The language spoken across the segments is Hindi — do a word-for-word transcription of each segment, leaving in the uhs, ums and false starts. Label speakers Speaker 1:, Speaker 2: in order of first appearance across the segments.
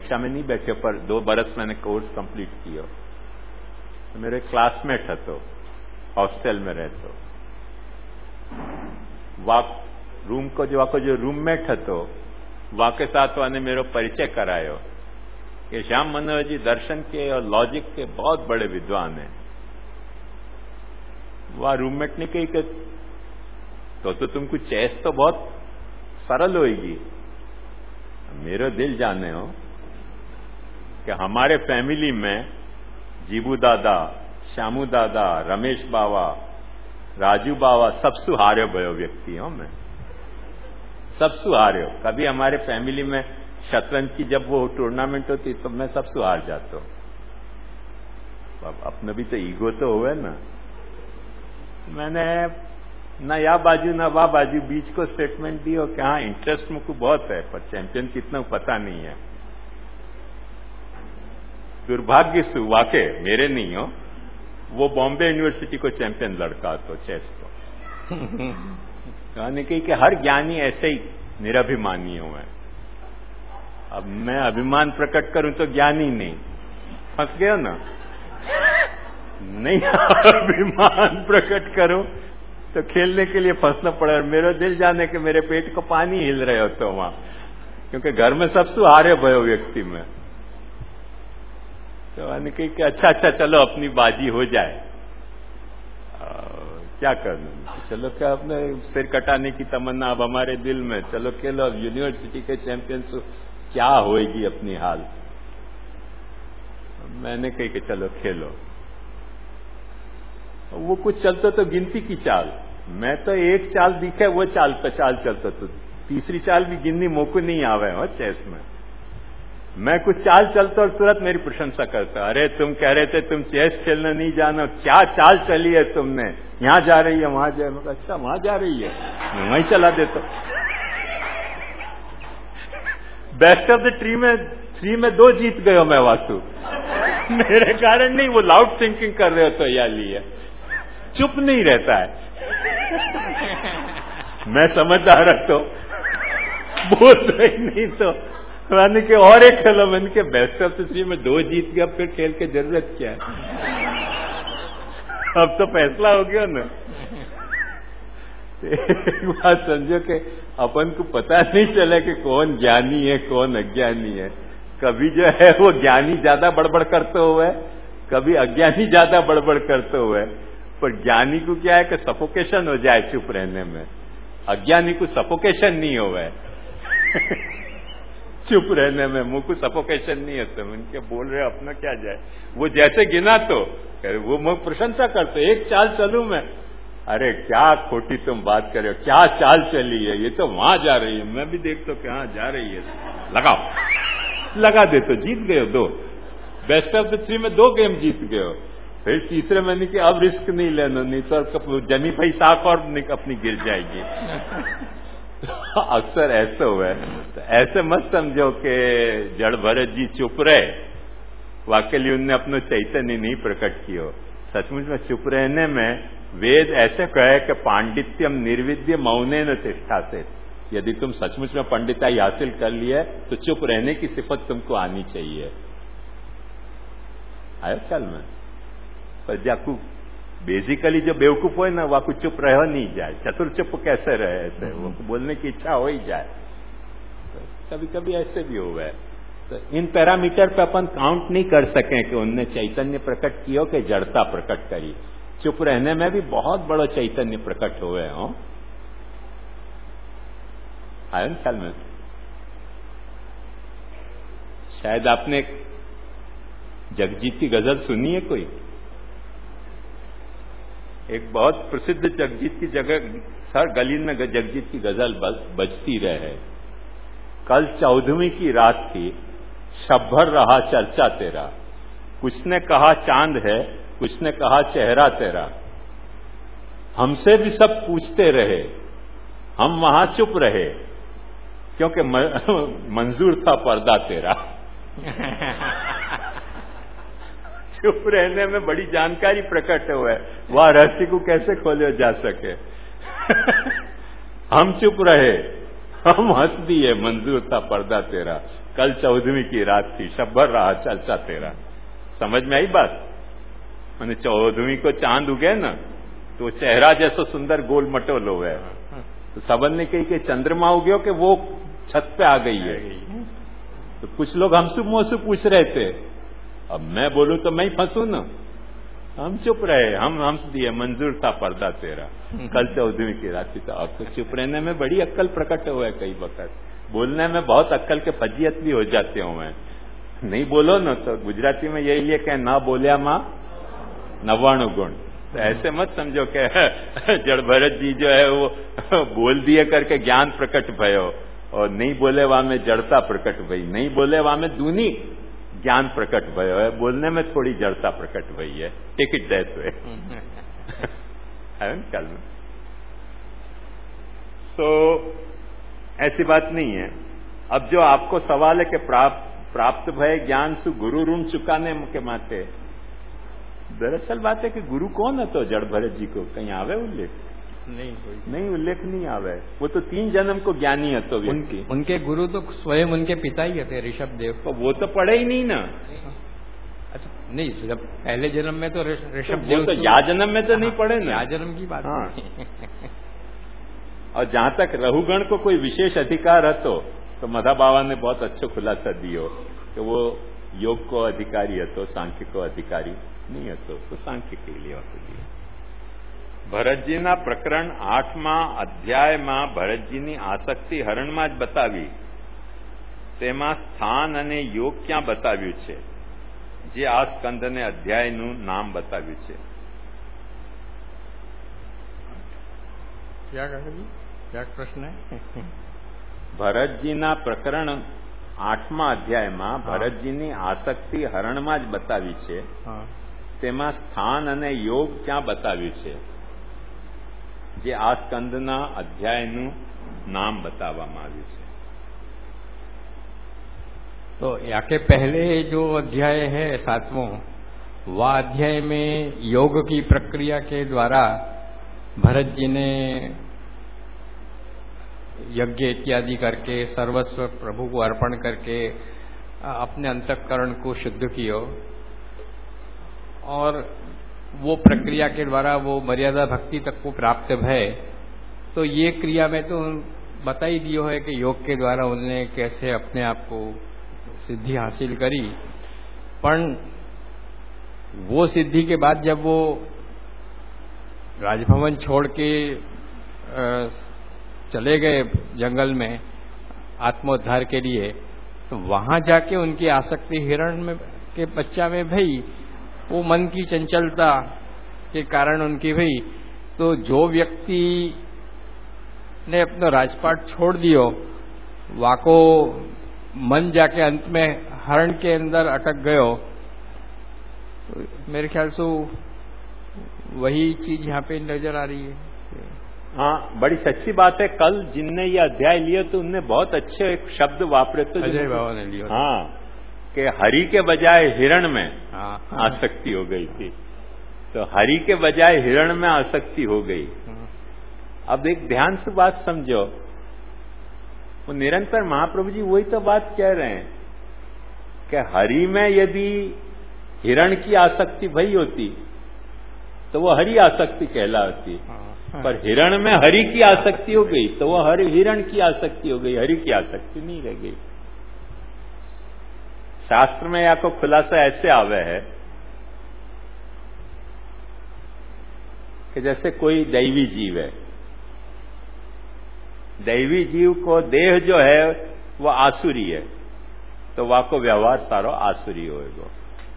Speaker 1: कक्षा में नहीं बैठे पर दो बरस मैंने कोर्स कंप्लीट कियो। तो मेरे क्लासमेट હતો हॉस्टल में रहतो वा रूम को जो वाको जो रूममेट હતો वाके साथ वाने मेरा परिचय करायो कि श्याम मनोहर जी दर्शन के और लॉजिक के बहुत बड़े विद्वान हैं। वह रूममेट ने कही कि तो तो तुमको चेस तो बहुत सरल होगी। मेरा दिल जाने हो कि हमारे फैमिली में जीबू दादा, श्यामू दादा, रमेश बाबा, राजू बाबा सबसे हार्यो भयो व्यक्ति हूं मैं, सबसे हार्यो। कभी हमारे फैमिली में शतरंज की जब वो टूर्नामेंट होती तो मैं सबसे हार जाता हूं। अब अपने भी तो ईगो तो हुए ना। मैंने ना या बाजू ना वाह बाजू बीच को स्टेटमेंट दी हो कि हाँ इंटरेस्ट मुझको बहुत है पर चैंपियन कितना पता नहीं है। दुर्भाग्य से वाके मेरे नहीं हो, वो बॉम्बे यूनिवर्सिटी को चैंपियन लड़का तो चेस को कहने की कि हर ज्ञानी ऐसे ही निरभिमानी हुए। अब मैं अभिमान प्रकट करूं तो ज्ञानी नहीं, फंस गया ना। नहीं अभिमान प्रकट करूं तो खेलने के लिए फंसना पड़ा। मेरा दिल जाने के मेरे पेट को पानी हिल रहे हो तो वहां, क्योंकि घर में सबसे हारे भयो व्यक्ति में। तो मैंने कही कि अच्छा अच्छा चलो अपनी बाजी हो जाए, आ, क्या करना, चलो क्या अपने सिर कटाने की तमन्ना अब हमारे दिल में, चलो खेलो। अब यूनिवर्सिटी के चैंपियंस क्या होएगी अपनी हाल। मैंने कही कि चलो खेलो। वो कुछ चलता तो गिनती की चाल, मैं तो एक चाल दिखे वो चाल पे चाल चलता तो तीसरी चाल भी गिननी मोको नहीं आवे हो चेस में। मैं कुछ चाल चलता और तुरंत मेरी प्रशंसा करता, अरे तुम कह रहे थे तुम चेस खेलना नहीं जानो, क्या चाल चली है तुमने, यहां जा रही है वहां जा, अच्छा वहां जा रही है, मैं वहीं चला देता। बेस्ट ऑफ द ट्री में थ्री में दो जीत गए मैं वासु, मेरे कारण नहीं, वो लाउड थिंकिंग कर रहे हो तो या लिए चुप नहीं रहता है। मैं समझदार तो बोल रही नहीं तो मैंने के और एक खेलो, मैंने के बेस्ट ऑफ द थ्री में दो जीत गया, फिर खेल के जरूरत क्या है। अब तो फैसला हो गया ना। एक बात समझो कि अपन को पता नहीं चला कि कौन ज्ञानी है कौन अज्ञानी है। कभी जो है वो ज्ञानी ज्यादा बड़बड़ करते हुए, कभी अज्ञानी ज्यादा बड़बड़ करते हुए। पर ज्ञानी को क्या है कि सफोकेशन हो जाए चुप रहने में, अज्ञानी को सफोकेशन नहीं होवे। चुप रहने में मुंह को सफोकेशन नहीं होता। उनके बोल रहे अपना क्या जाए, वो जैसे गिना तो वो मुझ प्रशंसा करते, एक चाल चलू मैं, अरे क्या खोटी तुम बात कर रहे हो, क्या चाल चली है, ये तो वहां जा रही है। मैं भी देखता हूं कि हाँ जा रही है, लगाओ, लगा दे तो जीत गए दो। बेस्ट ऑफ द थ्री में दो गेम जीत गए हो। फिर तीसरे महीने की अब रिस्क नहीं लेना, नहीं तो जमी भाई साख और अपनी गिर जाएगी। अक्सर ऐसे हुआ है, तो ऐसे मत समझो कि जड़ भरत जी चुप रहे, वाकई उनने अपना चैतन्य नहीं प्रकट किया। सचमुच में चुप रहने में वेद ऐसे कहे कि पांडित्यम निर्विद्य मौने न तिष्ठा से, यदि तुम सचमुच में पंडिताई हासिल कर लिया तो चुप रहने की सिफत तुमको आनी चाहिए। आयो ख्याल में। पर जाकू बेसिकली जो बेवकूफ हो ना वाकू चुप रह नहीं जाए, चतुर चुप कैसे रहे, ऐसे वो बोलने की इच्छा हो ही जाए। तो कभी कभी ऐसे भी हुआ है। तो इन पैरामीटर पे अपन काउंट नहीं कर सके कि उनने चैतन्य प्रकट किया कि जड़ता प्रकट करी। चुप रहने में भी बहुत बड़ा चैतन्य प्रकट हुए हो। आयो ना ख्याल में। शायद आपने जगजीत की गजल सुनी है कोई, एक बहुत प्रसिद्ध जगजीत की जगह हर गली में जगजीत की गजल बजती रहे। कल चौदहवीं की रात थी, शब भर रहा चर्चा तेरा, कुछ ने कहा चांद है, कुछ ने कहा चेहरा तेरा, हमसे भी सब पूछते रहे, हम वहां चुप रहे, क्योंकि मंजूर था पर्दा तेरा। चुप रहने में बड़ी जानकारी प्रकट हुआ है, वह रहस्य को कैसे खोले जा सके। हम चुप रहे, हम हंस दिए, मंजूर था पर्दा तेरा, कल चौदहवीं की रात थी, शब्बर रहा चर्चा तेरा। समझ में आई बात? मैंने चौदहवीं को चांद उगे ना, तो चेहरा जैसा सुंदर गोल मटोल हो गया, तो सबन ने कही कि चंद्रमा उग्यो कि वो छत पे आ गई है। तो कुछ लोग हमसे मुझसे पूछ रहे थे, अब मैं बोलूं तो मैं ही फंसू ना। हम चुप रहे, हम हंस दिए, मंजूर था पर्दा तेरा, कल चौदहवीं की रात थी। तो अब तो चुप रहने में बड़ी अक्ल प्रकट हुआ है, कई वक्त बोलने में बहुत अक्ल के फजीयत भी हो जाते हो। मैं नहीं बोलो ना, तो गुजराती में यही है कि ना बोलिया मां नवाणु गुण। तो ऐसे मत समझो कि जड़ भरत जी जो है वो बोल दिए करके ज्ञान प्रकट भयो, और नहीं बोले वहां में जड़ता प्रकट भई, नहीं बोले वहां में दूनी ज्ञान प्रकट भयो है, बोलने में थोड़ी जड़ता प्रकट भई है। Take it that way. कल में सो ऐसी बात नहीं है। अब जो आपको सवाल है कि प्राप्त प्राप्त भय ज्ञान सु गुरु ऋण चुकाने के माते, दरअसल बात है कि गुरु कौन है? तो जड़ भरत जी को कहीं आवे उल्लेख?
Speaker 2: नहीं,
Speaker 1: नहीं उल्लेख नहीं आवे। वो तो तीन जन्म को ज्ञानी है तो
Speaker 2: उनके उनके गुरु तो स्वयं उनके पिता ही थे, ऋषभ देव।
Speaker 1: तो वो तो पढ़े ही नहीं ना।
Speaker 2: अच्छा नहीं, जब पहले जन्म में तो ऋषभ
Speaker 1: तो
Speaker 2: देव
Speaker 1: वो तो या जन्म में तो नहीं पढ़े ना,
Speaker 2: या जन्म की बात।
Speaker 1: हाँ। और जहां तक रहुगण को कोई विशेष अधिकार है तो, तो मधा बाबा ने बहुत अच्छा खुलासा दियो कि वो योग को अधिकारी है तो सांख्य को अधिकारी नहीं है, तो सांख्य के लिए दिए। ભરતજીના પ્રકરણ આઠમા અધ્યાયમાં ભરતજીની આસક્તિ હરણમાં જ બતાવી, તેમાં સ્થાન અને યોગ ક્યાં બતાવ્યું છે, જે આ સ્કંદને અધ્યાયનું નામ બતાવ્યું છે?
Speaker 2: क्या कहेगी? क्या प्रश्न है?
Speaker 1: ભરતજીના પ્રકરણ આઠમા અધ્યાયમાં ભરતજીની આસક્તિ હરણમાં જ બતાવી છે, તેમાં સ્થાન અને યોગ ક્યાં બતાવ્યું છે, જે આ સ્કંદના અધ્યાયનું નામ बतावવામાં આવ્યું છે?
Speaker 2: तो याके पहले जो अध्याय है सातवां, वह अध्याय में योग की प्रक्रिया के द्वारा भरत जी ने यज्ञ इत्यादि करके सर्वस्व प्रभु को अर्पण करके अपने अंतःकरण को शुद्ध किया, और वो प्रक्रिया के द्वारा वो मर्यादा भक्ति तक को प्राप्त है। तो ये क्रिया में तो बता ही दियो है कि योग के द्वारा उन्होंने कैसे अपने आप को सिद्धि हासिल करी। पर वो सिद्धि के बाद जब वो राजभवन छोड़ के चले गए जंगल में आत्मोद्धार के लिए, तो वहां जाके उनकी आसक्ति हिरण में के बच्चा में भई, वो मन की चंचलता के कारण उनकी भई। तो जो व्यक्ति ने अपना राजपाट छोड़ दियो, वाको मन जाके अंत में हरण के अंदर अटक गयो। तो मेरे ख्याल से वही चीज यहाँ पे नजर आ रही है।
Speaker 1: हाँ, बड़ी सच्ची बात है। कल जिनने ये अध्याय लिया तो उनने बहुत अच्छे एक शब्द वापरे तो
Speaker 2: अजय बाबा ने लिया।
Speaker 1: हाँ, कि हरि के बजाय हिरण में
Speaker 2: हाँ,
Speaker 1: आसक्ति हो गई थी, तो हरि के बजाय हिरण में आसक्ति हो गई। अब एक ध्यान से बात समझो, वो निरंतर महाप्रभु जी वही तो बात कह रहे हैं कि हरि में यदि हिरण की आसक्ति भई होती तो वो हरि आसक्ति कहलाती, पर हिरण में हरि की आसक्ति हो गई तो वो हरि हिरण की आसक्ति हो गई, हरि की आसक्ति नहीं रह गई। शास्त्र में या को खुलासा ऐसे आवे है कि जैसे कोई दैवी जीव है, दैवी जीव को देह जो है वो आसुरी है, तो वाको व्यवहार सारो आसुरी होएगा।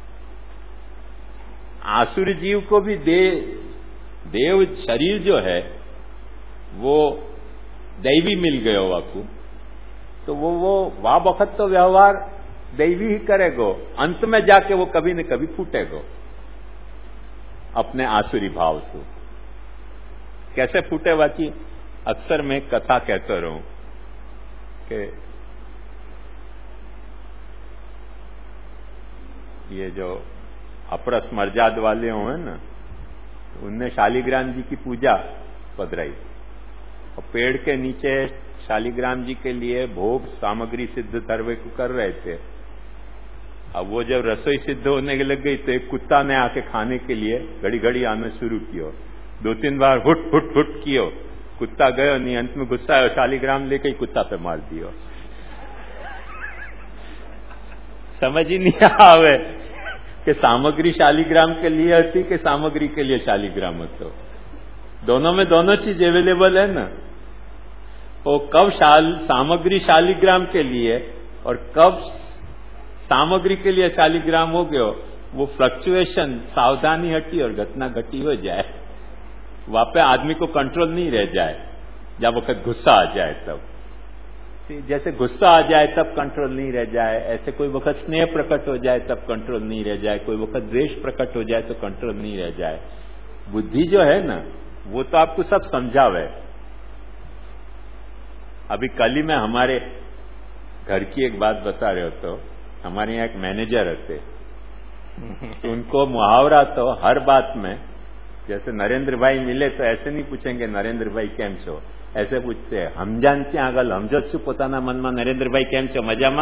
Speaker 1: आसुरी जीव को भी दे, देव शरीर जो है वो दैवी मिल गयो वाकू, तो वो वो वा वक्त तो व्यवहार दैवी ही करेगो, अंत में जाके वो कभी न कभी फूटेगो अपने आसुरी भाव से। कैसे फूटे? बाकी अक्सर मैं कथा कहता रहूं कि ये जो अपरस मर्जाद वाले हो हैं ना, उनने शालिग्राम जी की पूजा पधराई, और पेड़ के नीचे शालिग्राम जी के लिए भोग सामग्री सिद्ध सर्वे को कर रहे थे। अब वो जब रसोई सिद्ध होने के लग गई तो एक कुत्ता ने आके खाने के लिए घड़ी घड़ी आना शुरू किया। दो तीन बार हुट हुट हुट कियो, कुत्ता गयो नहीं, अंत में गुस्सा आयो, शालिग्राम लेके ही कुत्ता पे मार दियो। समझ ही नहीं आवे कि सामग्री शालिग्राम के लिए होती कि सामग्री के लिए शालिग्राम होतो। दोनों में दोनों चीज अवेलेबल है ना। वो कब शाल सामग्री शालिग्राम के लिए और कब सामग्री के लिए शालिग्राम हो गयो, वो फ्लक्चुएशन सावधानी हटी और घटना घटी हो जाए, वहां पे आदमी को कंट्रोल नहीं रह जाए। जब वक्त गुस्सा आ जाए तब, जैसे गुस्सा आ जाए तब कंट्रोल नहीं रह जाए, ऐसे कोई वक्त स्नेह प्रकट हो जाए तब कंट्रोल नहीं रह जाए, कोई वक्त द्वेष प्रकट हो जाए तो कंट्रोल नहीं रह जाए। बुद्धि जो है ना, वो तो आपको सब समझावे। अभी कल ही मैं हमारे घर की एक बात बता रहे हो, तो हमारे यहाँ एक मैनेजर रहते, तो उनको मुहावरा तो हर बात में, जैसे नरेंद्र भाई मिले तो ऐसे नहीं पूछेंगे नरेंद्र भाई केम छो, ऐसे पूछते हैं हम जानते आगल हमजो शू पोताना मन में नरेंद्र भाई केम छो मजामा।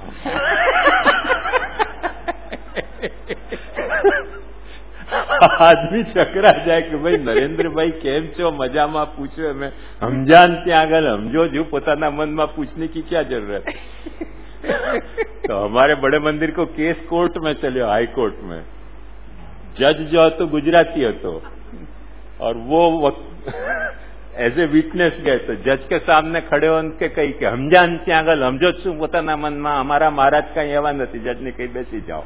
Speaker 1: आदमी चकरा जाए कि भाई नरेंद्र भाई केम छो मजामा पूछवे में, हम जानते आगल हमजो जू पोताना मन में पूछने की क्या जरूरत। तो हमारे बड़े मंदिर को केस कोर्ट में चले, हाई कोर्ट में। जज जो तो गुजराती हो तो, और वो एज ए विटनेस गए तो जज के सामने खड़े हो उनके कही कि हम जानते आगल हमजो शू पोताना मन में, हमारा महाराज कहीं एवा नहीं। जज ने कही बेसी जाओ।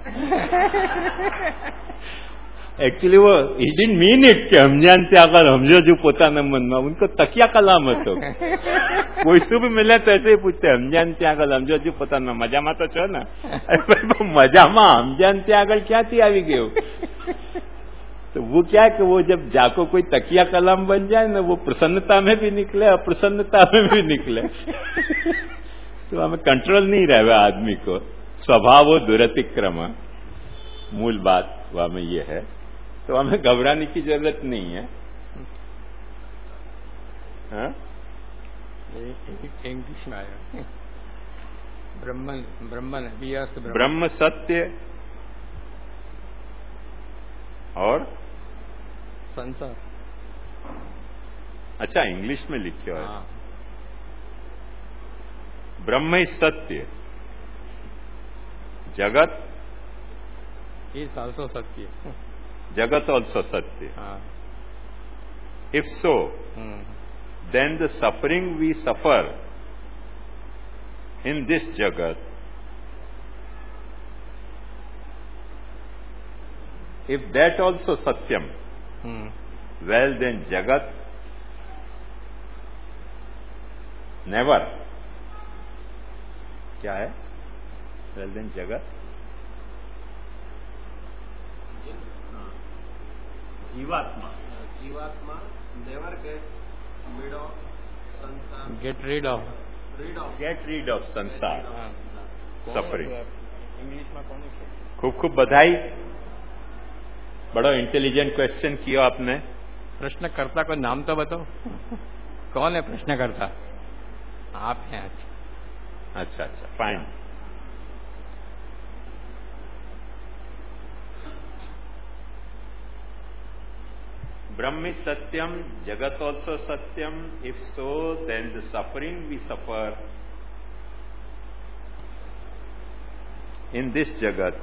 Speaker 1: एक्चुअली वो ही डिडंट मीन इट कि हम जानते आगल हमजो जू पोताना मन में, उनको तकिया कलाम હતો। कोई शुभ मिले तो ऐसे ही पूछते हम जानते आगल हमजो जू पोताना मजामा तो छो ना। मजामा हम जानते आगल क्या थी આવી ગયો। तो वो क्या है कि वो जब जाको कोई तकिया कलाम बन जाए ना, वो प्रसन्नता में भी निकले और प्रसन्नता में भी निकले। तो हमें कंट्रोल नहीं रहे आदमी को, स्वभाव वो दुरतिक्रम, मूल बात वह में ये है। तो हमें घबराने की जरूरत नहीं है। हाँ?
Speaker 2: इंग्लिश में आया ब्रह्मन ब्रह्मन
Speaker 1: ब्रह्म सत्य और
Speaker 2: संसार।
Speaker 1: अच्छा, इंग्लिश में लिखे है। ब्रह्म ही सत्य, जगत
Speaker 2: इज ऑल्सो सत्य,
Speaker 1: जगत ऑल्सो सत्य। If so, then the suffering we suffer in this jagat, if that also satyam, hmm. well then jagat never, क्या है? well then jagat जीवात्मा
Speaker 3: जीवात्मा never get rid of संसार,
Speaker 2: get rid of
Speaker 3: rid of
Speaker 1: get rid of संसार, सफरिंग।
Speaker 2: इंग्लिश में कौन है?
Speaker 1: खूब खूब बधाई, बड़ा इंटेलिजेंट क्वेश्चन किया आपने।
Speaker 2: प्रश्नकर्ता को नाम तो बताओ। कौन है प्रश्नकर्ता? आप हैं।
Speaker 1: अच्छा अच्छा, fine. Brahmi satyam, jagat also satyam. If so, then the suffering we suffer in this jagat,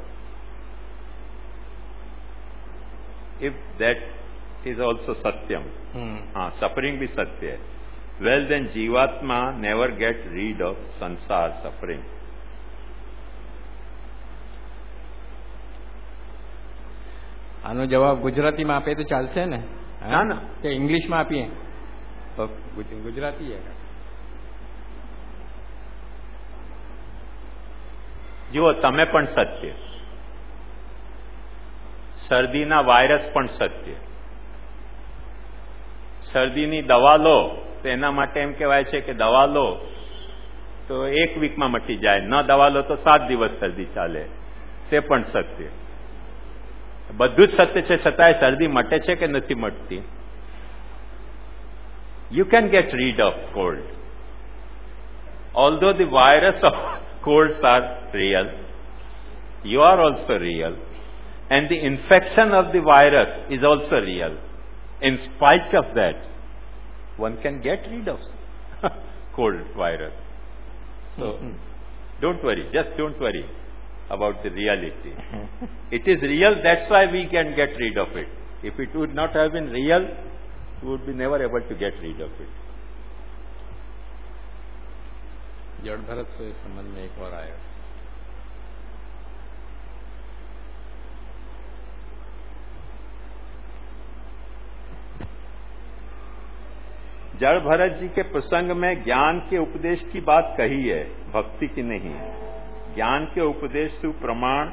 Speaker 1: if that is also satyam, hmm. ah, suffering भी सत्य है, well then जीवात्मा never get rid of संसार suffering.
Speaker 2: આનો જવાબ ગુજરાતીમાં આપે તો ચાલશે ને?
Speaker 1: ના ના,
Speaker 2: કે ઇંગ્લિશમાં આપીએ તો ગુજરાતી है।
Speaker 1: જુઓ, તમે પણ સત્ય, શરદીના વાયરસ પણ સત્ય। શરદીની દવા લો તો એના માટે એમ કહેવાય છે કે દવા લો તો એક વીકમાં મટી જાય, ન દવા લો તો સાત દિવસ શરદી ચાલે, તે પણ સત્ય। બધું જ સત્ય છે, છતાંય શરદી મટે છે કે નથી મટતી? you can get rid of cold. Although the virus of colds are real, you are also real, and the infection of the virus is also real. In spite of that, one can get rid of cold virus. So, mm-hmm. don't worry, just don't worry about the reality. It is real, that's why we can get rid of it. If it would not have been real, we would be never able to get rid of it.
Speaker 2: जड़ भरत से इस संबंध में एक और आया।
Speaker 1: जड़ भरत जी के प्रसंग में ज्ञान के उपदेश की बात कही है, भक्ति की नहीं। ज्ञान के उपदेश से प्रमाण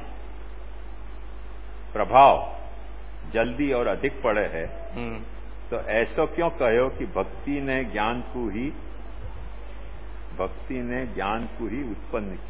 Speaker 1: प्रभाव जल्दी और अधिक पड़े है, तो ऐसा क्यों कहो कि भक्ति ने ज्ञान को ही भक्ति ने ज्ञान को ही उत्पन्न किया।